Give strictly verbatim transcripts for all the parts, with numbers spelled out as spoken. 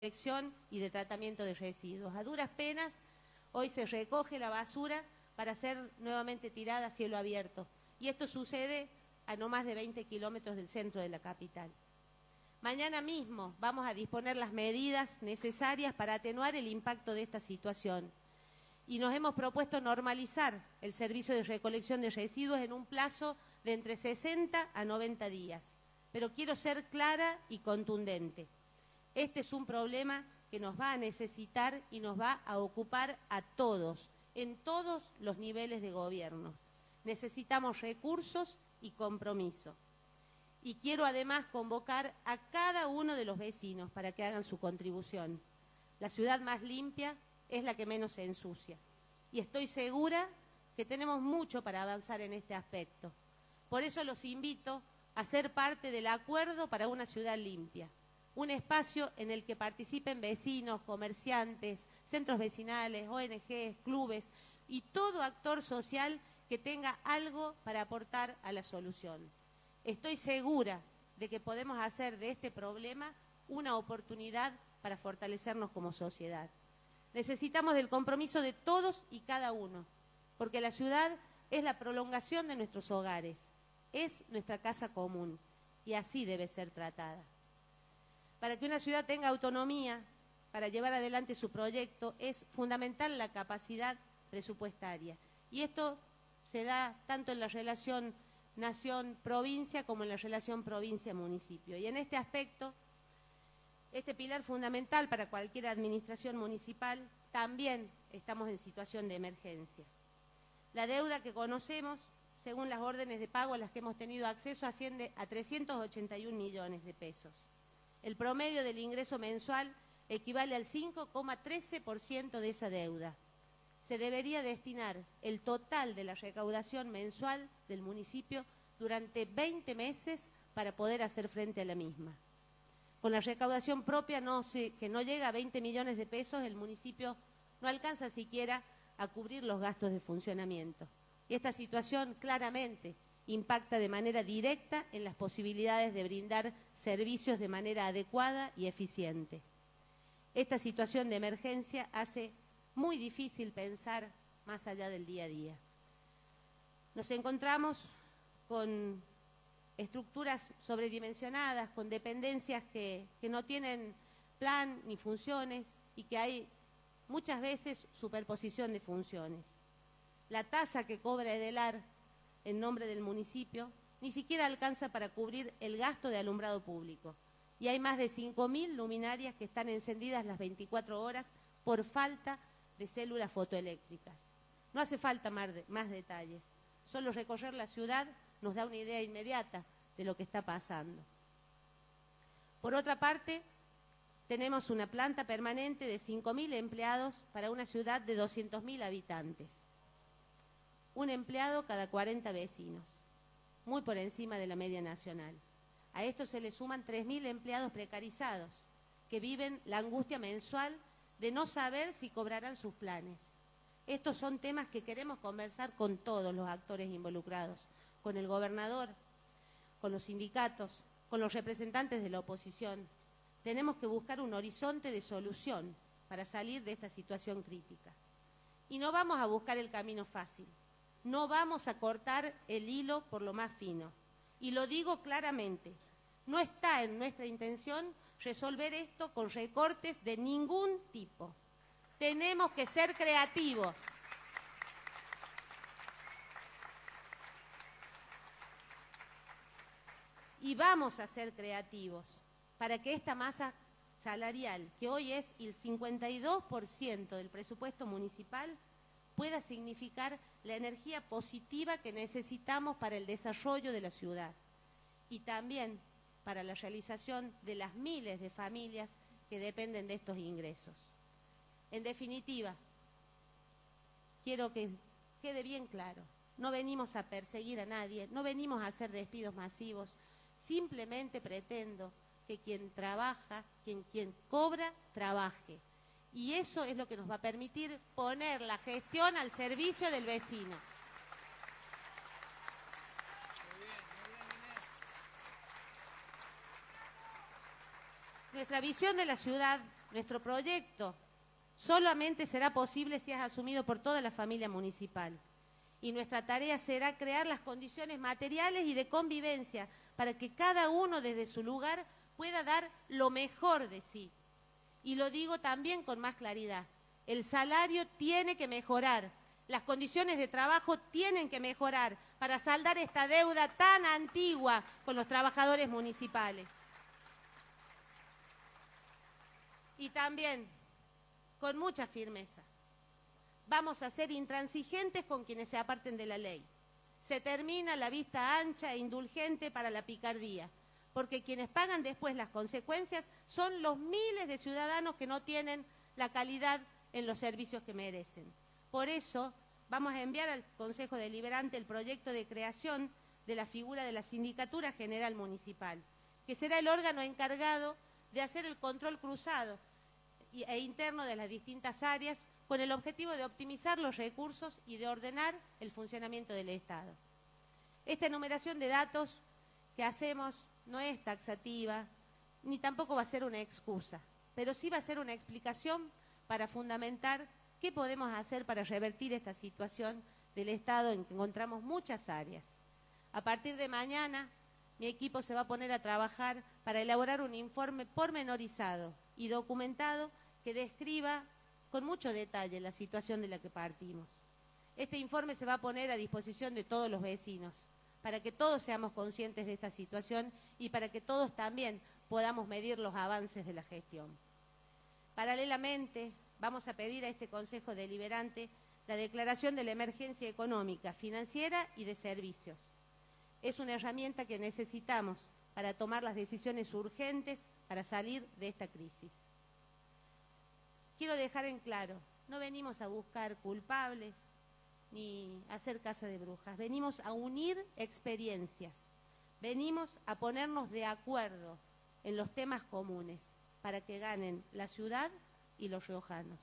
recolección y de tratamiento de residuos. A duras penas, hoy se recoge la basura para ser nuevamente tirada a cielo abierto. Y esto sucede a no más de veinte kilómetros del centro de la capital. Mañana mismo vamos a disponer las medidas necesarias para atenuar el impacto de esta situación. Y nos hemos propuesto normalizar el servicio de recolección de residuos en un plazo de entre sesenta a noventa días. Pero quiero ser clara y contundente. Este es un problema que nos va a necesitar y nos va a ocupar a todos, en todos los niveles de gobierno. Necesitamos recursos y compromiso. Y quiero además convocar a cada uno de los vecinos para que hagan su contribución. La ciudad más limpia es la que menos se ensucia. Y estoy segura que tenemos mucho para avanzar en este aspecto. Por eso los invito a ser parte del acuerdo para una ciudad limpia. Un espacio en el que participen vecinos, comerciantes, centros vecinales, O N Ges, clubes y todo actor social que tenga algo para aportar a la solución. Estoy segura de que podemos hacer de este problema una oportunidad para fortalecernos como sociedad. Necesitamos del compromiso de todos y cada uno, porque la ciudad es la prolongación de nuestros hogares, es nuestra casa común y así debe ser tratada. Para que una ciudad tenga autonomía para llevar adelante su proyecto es fundamental la capacidad presupuestaria. Y esto se da tanto en la relación nación-provincia como en la relación provincia-municipio. Y en este aspecto, este pilar fundamental para cualquier administración municipal, también estamos en situación de emergencia. La deuda que conocemos, según las órdenes de pago a las que hemos tenido acceso, asciende a trescientos ochenta y un millones de pesos. El promedio del ingreso mensual equivale al cinco coma trece por ciento de esa deuda. Se debería destinar el total de la recaudación mensual del municipio durante veinte meses para poder hacer frente a la misma. Con la recaudación propia, no se, que no llega a veinte millones de pesos, el municipio no alcanza siquiera a cubrir los gastos de funcionamiento. Y esta situación claramente impacta de manera directa en las posibilidades de brindar servicios de manera adecuada y eficiente. Esta situación de emergencia hace muy difícil pensar más allá del día a día. Nos encontramos con estructuras sobredimensionadas, con dependencias que, que no tienen plan ni funciones y que hay muchas veces superposición de funciones. La tasa que cobra Edelar en nombre del municipio ni siquiera alcanza para cubrir el gasto de alumbrado público. Y hay más de cinco mil luminarias que están encendidas las veinticuatro horas por falta de células fotoeléctricas. No hace falta más, de, más detalles. Solo recorrer la ciudad nos da una idea inmediata de lo que está pasando. Por otra parte, tenemos una planta permanente de cinco mil empleados para una ciudad de doscientos mil habitantes. Un empleado cada cuarenta vecinos, muy por encima de la media nacional. A esto se le suman tres mil empleados precarizados, que viven la angustia mensual de no saber si cobrarán sus planes. Estos son temas que queremos conversar con todos los actores involucrados, con el gobernador, con los sindicatos, con los representantes de la oposición. Tenemos que buscar un horizonte de solución para salir de esta situación crítica. Y no vamos a buscar el camino fácil. No vamos a cortar el hilo por lo más fino. Y lo digo claramente, no está en nuestra intención resolver esto con recortes de ningún tipo. Tenemos que ser creativos. Y vamos a ser creativos para que esta masa salarial, que hoy es el cincuenta y dos por ciento del presupuesto municipal, pueda significar la energía positiva que necesitamos para el desarrollo de la ciudad y también para la realización de las miles de familias que dependen de estos ingresos. En definitiva, quiero que quede bien claro, no venimos a perseguir a nadie, no venimos a hacer despidos masivos, simplemente pretendo que quien trabaja, quien, quien cobra, trabaje. Y eso es lo que nos va a permitir poner la gestión al servicio del vecino. Muy bien, muy bien, Inés. Nuestra visión de la ciudad nuestro proyecto solamente será posible si es asumido por toda la familia municipal. Y nuestra tarea será crear las condiciones materiales y de convivencia para que cada uno desde su lugar pueda dar lo mejor de sí. Y lo digo también con más claridad. El salario tiene que mejorar, las condiciones de trabajo tienen que mejorar para saldar esta deuda tan antigua con los trabajadores municipales. Y también, con mucha firmeza, vamos a ser intransigentes con quienes se aparten de la ley. Se termina la vista ancha e indulgente para la picardía, porque quienes pagan después las consecuencias son los miles de ciudadanos que no tienen la calidad en los servicios que merecen. Por eso, vamos a enviar al Consejo Deliberante el proyecto de creación de la figura de la Sindicatura General Municipal, que será el órgano encargado de hacer el control cruzado e interno de las distintas áreas con el objetivo de optimizar los recursos y de ordenar el funcionamiento del Estado. Esta enumeración de datos que hacemos no es taxativa, ni tampoco va a ser una excusa, pero sí va a ser una explicación para fundamentar qué podemos hacer para revertir esta situación del Estado en que encontramos muchas áreas. A partir de mañana, mi equipo se va a poner a trabajar para elaborar un informe pormenorizado y documentado que describa con mucho detalle la situación de la que partimos. Este informe se va a poner a disposición de todos los vecinos, para que todos seamos conscientes de esta situación y para que todos también podamos medir los avances de la gestión. Paralelamente, vamos a pedir a este Consejo Deliberante la declaración de la emergencia económica, financiera y de servicios. Es una herramienta que necesitamos para tomar las decisiones urgentes para salir de esta crisis. Quiero dejar en claro, no venimos a buscar culpables ni a hacer casa de brujas, venimos a unir experiencias, venimos a ponernos de acuerdo en los temas comunes para que ganen la ciudad y los riojanos.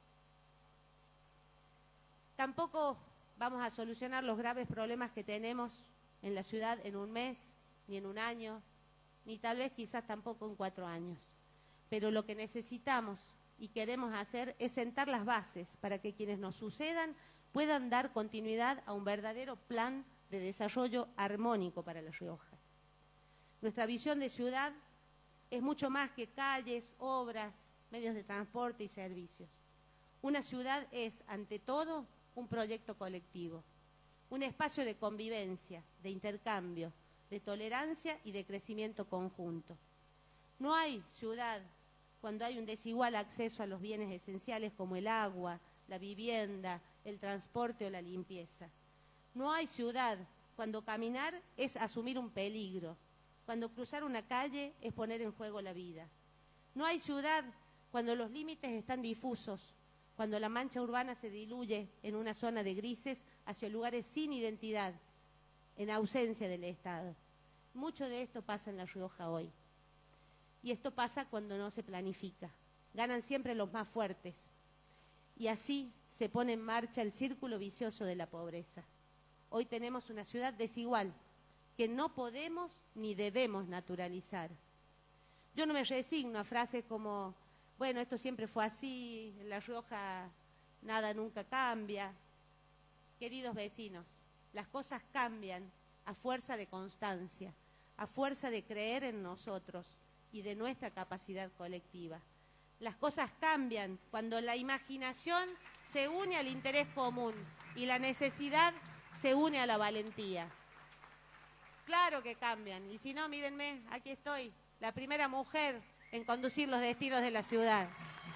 Tampoco vamos a solucionar los graves problemas que tenemos en la ciudad en un mes, ni en un año, ni tal vez quizás tampoco en cuatro años. Pero lo que necesitamos y queremos hacer es sentar las bases para que quienes nos sucedan puedan dar continuidad a un verdadero plan de desarrollo armónico para La Rioja. Nuestra visión de ciudad es mucho más que calles, obras, medios de transporte y servicios. Una ciudad es, ante todo, un proyecto colectivo, un espacio de convivencia, de intercambio, de tolerancia y de crecimiento conjunto. No hay ciudad cuando hay un desigual acceso a los bienes esenciales como el agua, la vivienda, el transporte o la limpieza. No hay ciudad cuando caminar es asumir un peligro, cuando cruzar una calle es poner en juego la vida. No hay ciudad cuando los límites están difusos, cuando la mancha urbana se diluye en una zona de grises hacia lugares sin identidad, en ausencia del Estado. Mucho de esto pasa en La Rioja hoy. Y esto pasa cuando no se planifica. Ganan siempre los más fuertes. Y así se pone en marcha el círculo vicioso de la pobreza. Hoy tenemos una ciudad desigual que no podemos ni debemos naturalizar. Yo no me resigno a frases como, bueno, esto siempre fue así, en La Rioja nada nunca cambia. Queridos vecinos, las cosas cambian a fuerza de constancia, a fuerza de creer en nosotros y de nuestra capacidad colectiva. Las cosas cambian cuando la imaginación se une al interés común y la necesidad se une a la valentía. Claro que cambian, y si no, mírenme, aquí estoy, la primera mujer en conducir los destinos de la ciudad.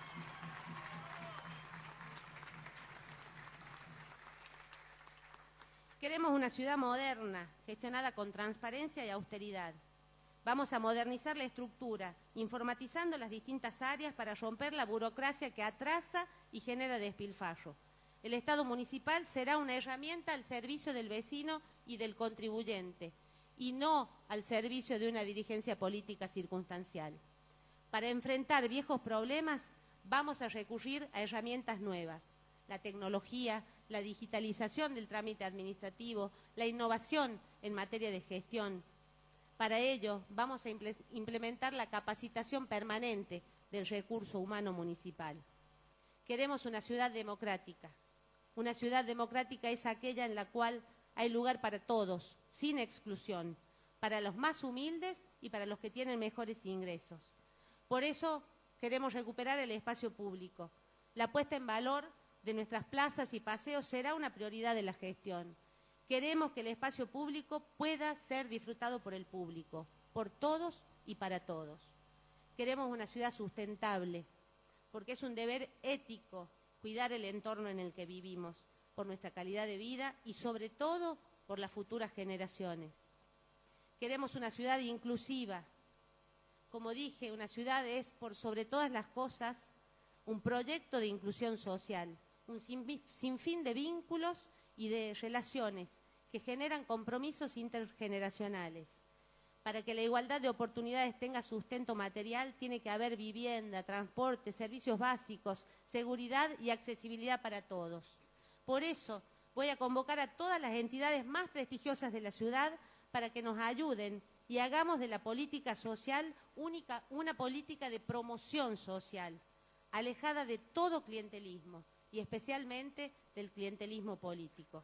Queremos una ciudad moderna, gestionada con transparencia y austeridad. Vamos a modernizar la estructura, informatizando las distintas áreas para romper la burocracia que atrasa y genera despilfarro. El Estado municipal será una herramienta al servicio del vecino y del contribuyente, y no al servicio de una dirigencia política circunstancial. Para enfrentar viejos problemas, vamos a recurrir a herramientas nuevas. La tecnología, la digitalización del trámite administrativo, la innovación en materia de gestión. Para ello, vamos a implementar la capacitación permanente del recurso humano municipal. Queremos una ciudad democrática. Una ciudad democrática es aquella en la cual hay lugar para todos, sin exclusión, para los más humildes y para los que tienen mejores ingresos. Por eso queremos recuperar el espacio público. La puesta en valor de nuestras plazas y paseos será una prioridad de la gestión. Queremos que el espacio público pueda ser disfrutado por el público, por todos y para todos. Queremos una ciudad sustentable, porque es un deber ético cuidar el entorno en el que vivimos, por nuestra calidad de vida y sobre todo por las futuras generaciones. Queremos una ciudad inclusiva. Como dije, una ciudad es, por sobre todas las cosas, un proyecto de inclusión social, un sinfín de vínculos y de relaciones que generan compromisos intergeneracionales. Para que la igualdad de oportunidades tenga sustento material, tiene que haber vivienda, transporte, servicios básicos, seguridad y accesibilidad para todos. Por eso, voy a convocar a todas las entidades más prestigiosas de la ciudad para que nos ayuden y hagamos de la política social única, una política de promoción social, alejada de todo clientelismo y especialmente del clientelismo político.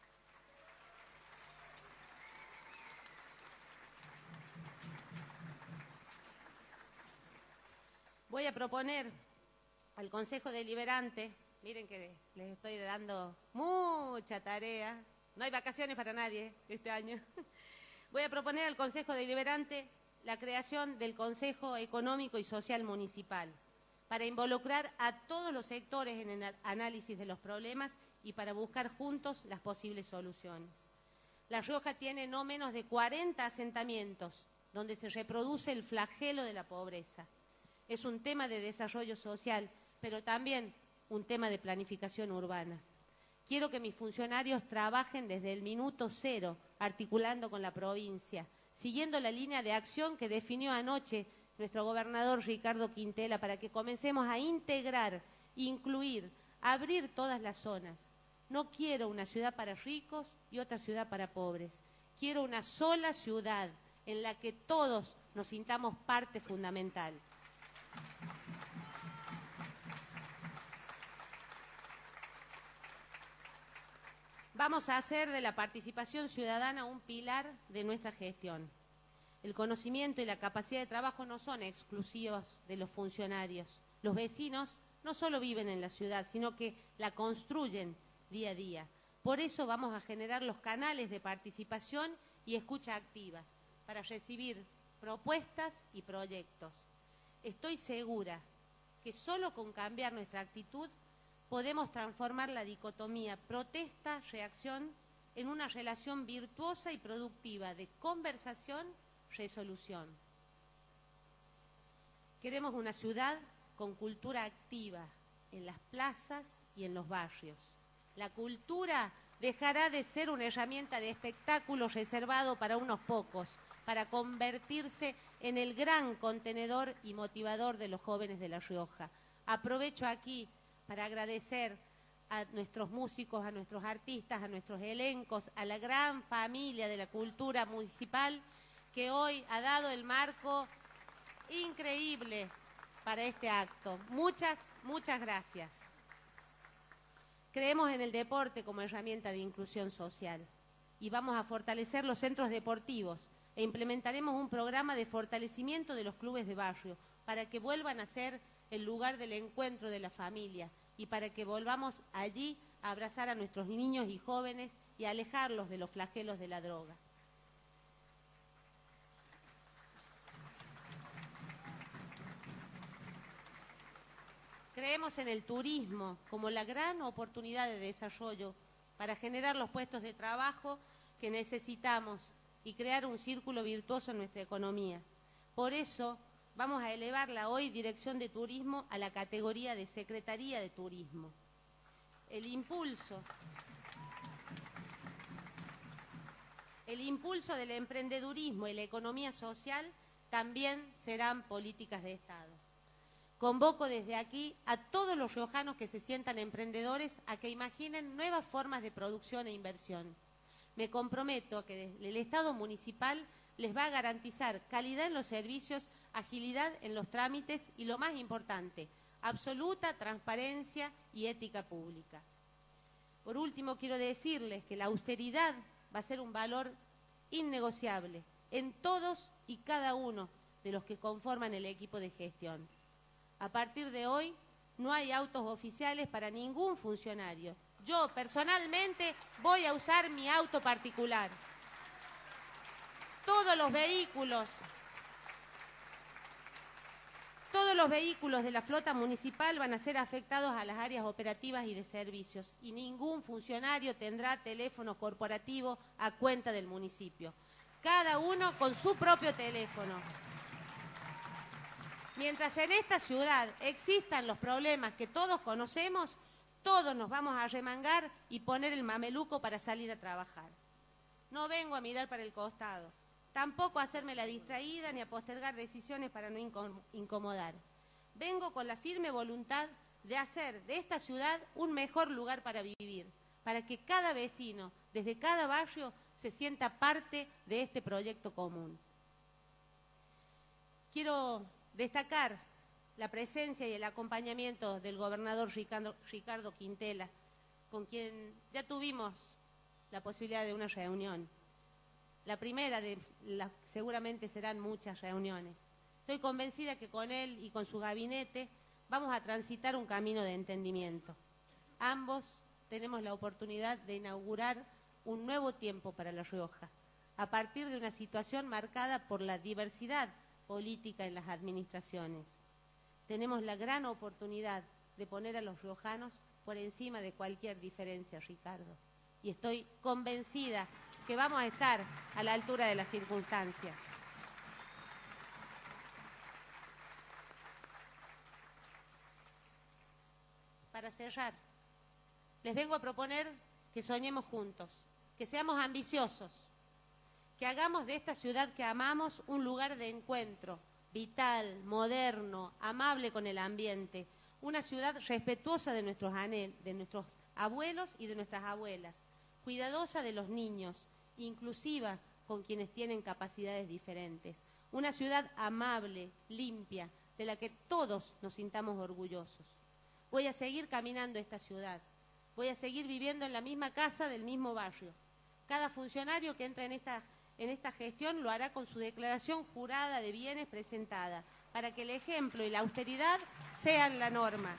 Voy a proponer al Consejo Deliberante, miren que les estoy dando mucha tarea, no hay vacaciones para nadie este año. Voy a proponer al Consejo Deliberante la creación del Consejo Económico y Social Municipal para involucrar a todos los sectores en el análisis de los problemas y para buscar juntos las posibles soluciones. La Rioja tiene no menos de cuarenta asentamientos donde se reproduce el flagelo de la pobreza. Es un tema de desarrollo social, pero también un tema de planificación urbana. Quiero que mis funcionarios trabajen desde el minuto cero, articulando con la provincia, siguiendo la línea de acción que definió anoche nuestro gobernador Ricardo Quintela para que comencemos a integrar, incluir, abrir todas las zonas. No quiero una ciudad para ricos y otra ciudad para pobres. Quiero una sola ciudad en la que todos nos sintamos parte fundamental. Vamos a hacer de la participación ciudadana un pilar de nuestra gestión. El conocimiento y la capacidad de trabajo no son exclusivos de los funcionarios. Los vecinos no solo viven en la ciudad, sino que la construyen día a día. Por eso vamos a generar los canales de participación y escucha activa para recibir propuestas y proyectos. Estoy segura que solo con cambiar nuestra actitud podemos transformar la dicotomía protesta-reacción en una relación virtuosa y productiva de conversación-resolución. Queremos una ciudad con cultura activa en las plazas y en los barrios. La cultura dejará de ser una herramienta de espectáculo reservado para unos pocos, para convertirse en el gran contenedor y motivador de los jóvenes de La Rioja. Aprovecho aquí para agradecer a nuestros músicos, a nuestros artistas, a nuestros elencos, a la gran familia de la cultura municipal que hoy ha dado el marco increíble para este acto. Muchas, muchas gracias. Creemos en el deporte como herramienta de inclusión social y vamos a fortalecer los centros deportivos e implementaremos un programa de fortalecimiento de los clubes de barrio para que vuelvan a ser el lugar del encuentro de la familia y para que volvamos allí a abrazar a nuestros niños y jóvenes y a alejarlos de los flagelos de la droga. Creemos en el turismo como la gran oportunidad de desarrollo para generar los puestos de trabajo que necesitamos y crear un círculo virtuoso en nuestra economía. Por eso vamos a elevar la hoy Dirección de Turismo a la categoría de Secretaría de Turismo. El impulso, el impulso del emprendedurismo y la economía social también serán políticas de Estado. Convoco desde aquí a todos los riojanos que se sientan emprendedores a que imaginen nuevas formas de producción e inversión. Me comprometo a que desde el Estado municipal les va a garantizar calidad en los servicios, agilidad en los trámites y, lo más importante, absoluta transparencia y ética pública. Por último, quiero decirles que la austeridad va a ser un valor innegociable en todos y cada uno de los que conforman el equipo de gestión. A partir de hoy, no hay autos oficiales para ningún funcionario. Yo, personalmente, voy a usar mi auto particular. Todos los vehículos, todos los vehículos de la flota municipal van a ser afectados a las áreas operativas y de servicios, y ningún funcionario tendrá teléfono corporativo a cuenta del municipio. Cada uno con su propio teléfono. Mientras en esta ciudad existan los problemas que todos conocemos, todos nos vamos a remangar y poner el mameluco para salir a trabajar. No vengo a mirar para el costado, tampoco a hacerme la distraída ni a postergar decisiones para no incomodar. Vengo con la firme voluntad de hacer de esta ciudad un mejor lugar para vivir, para que cada vecino, desde cada barrio, se sienta parte de este proyecto común. Quiero destacar la presencia y el acompañamiento del gobernador Ricardo, Ricardo Quintela, con quien ya tuvimos la posibilidad de una reunión. La primera de las seguramente serán muchas reuniones. Estoy convencida que con él y con su gabinete vamos a transitar un camino de entendimiento. Ambos tenemos la oportunidad de inaugurar un nuevo tiempo para La Rioja, a partir de una situación marcada por la diversidad política en las administraciones. Tenemos la gran oportunidad de poner a los riojanos por encima de cualquier diferencia, Ricardo. Y estoy convencida que vamos a estar a la altura de las circunstancias. Para cerrar, les vengo a proponer que soñemos juntos, que seamos ambiciosos, que hagamos de esta ciudad que amamos un lugar de encuentro, vital, moderno, amable con el ambiente, una ciudad respetuosa de nuestros, anhel, de nuestros abuelos y de nuestras abuelas, cuidadosa de los niños, inclusiva con quienes tienen capacidades diferentes, una ciudad amable, limpia, de la que todos nos sintamos orgullosos. Voy a seguir caminando esta ciudad, voy a seguir viviendo en la misma casa del mismo barrio. Cada funcionario que entra en esta En esta gestión lo hará con su declaración jurada de bienes presentada, para que el ejemplo y la austeridad sean la norma.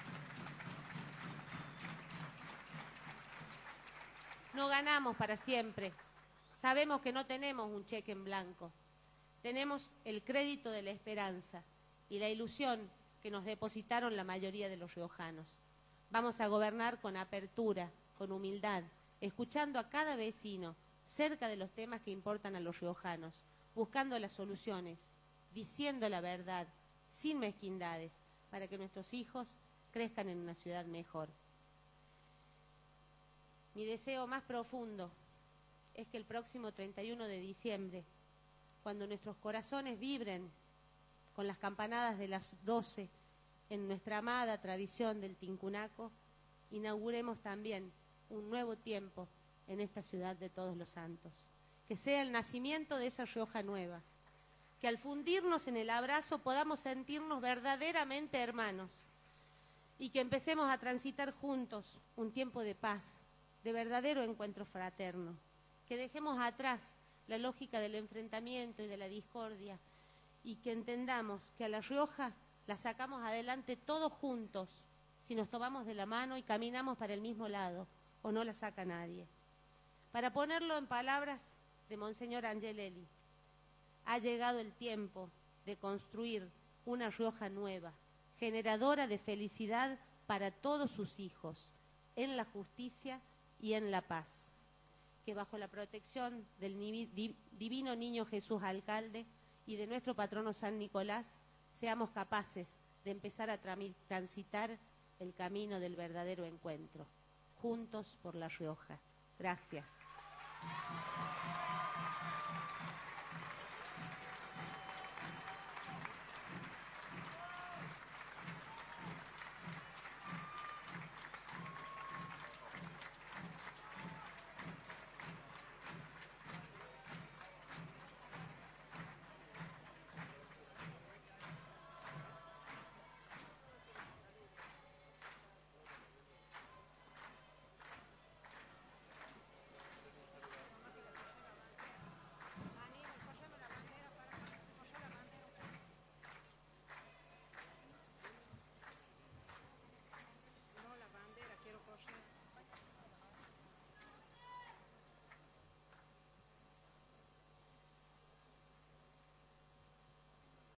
No ganamos para siempre. Sabemos que no tenemos un cheque en blanco. Tenemos el crédito de la esperanza y la ilusión que nos depositaron la mayoría de los riojanos. Vamos a gobernar con apertura, con humildad, escuchando a cada vecino, cerca de los temas que importan a los riojanos, buscando las soluciones, diciendo la verdad, sin mezquindades, para que nuestros hijos crezcan en una ciudad mejor. Mi deseo más profundo es que el próximo treinta y uno de diciembre, cuando nuestros corazones vibren con las campanadas de las doce en nuestra amada tradición del Tincunaco, inauguremos también un nuevo tiempo en esta ciudad de Todos los Santos, que sea el nacimiento de esa Rioja nueva, que al fundirnos en el abrazo podamos sentirnos verdaderamente hermanos y que empecemos a transitar juntos un tiempo de paz, de verdadero encuentro fraterno, que dejemos atrás la lógica del enfrentamiento y de la discordia y que entendamos que a La Rioja la sacamos adelante todos juntos si nos tomamos de la mano y caminamos para el mismo lado, o no la saca nadie. Para ponerlo en palabras de Monseñor Angelelli, ha llegado el tiempo de construir una Rioja nueva, generadora de felicidad para todos sus hijos, en la justicia y en la paz. Que bajo la protección del Divino Niño Jesús Alcalde y de nuestro patrono San Nicolás, seamos capaces de empezar a transitar el camino del verdadero encuentro, juntos por La Rioja. Gracias. Thank you.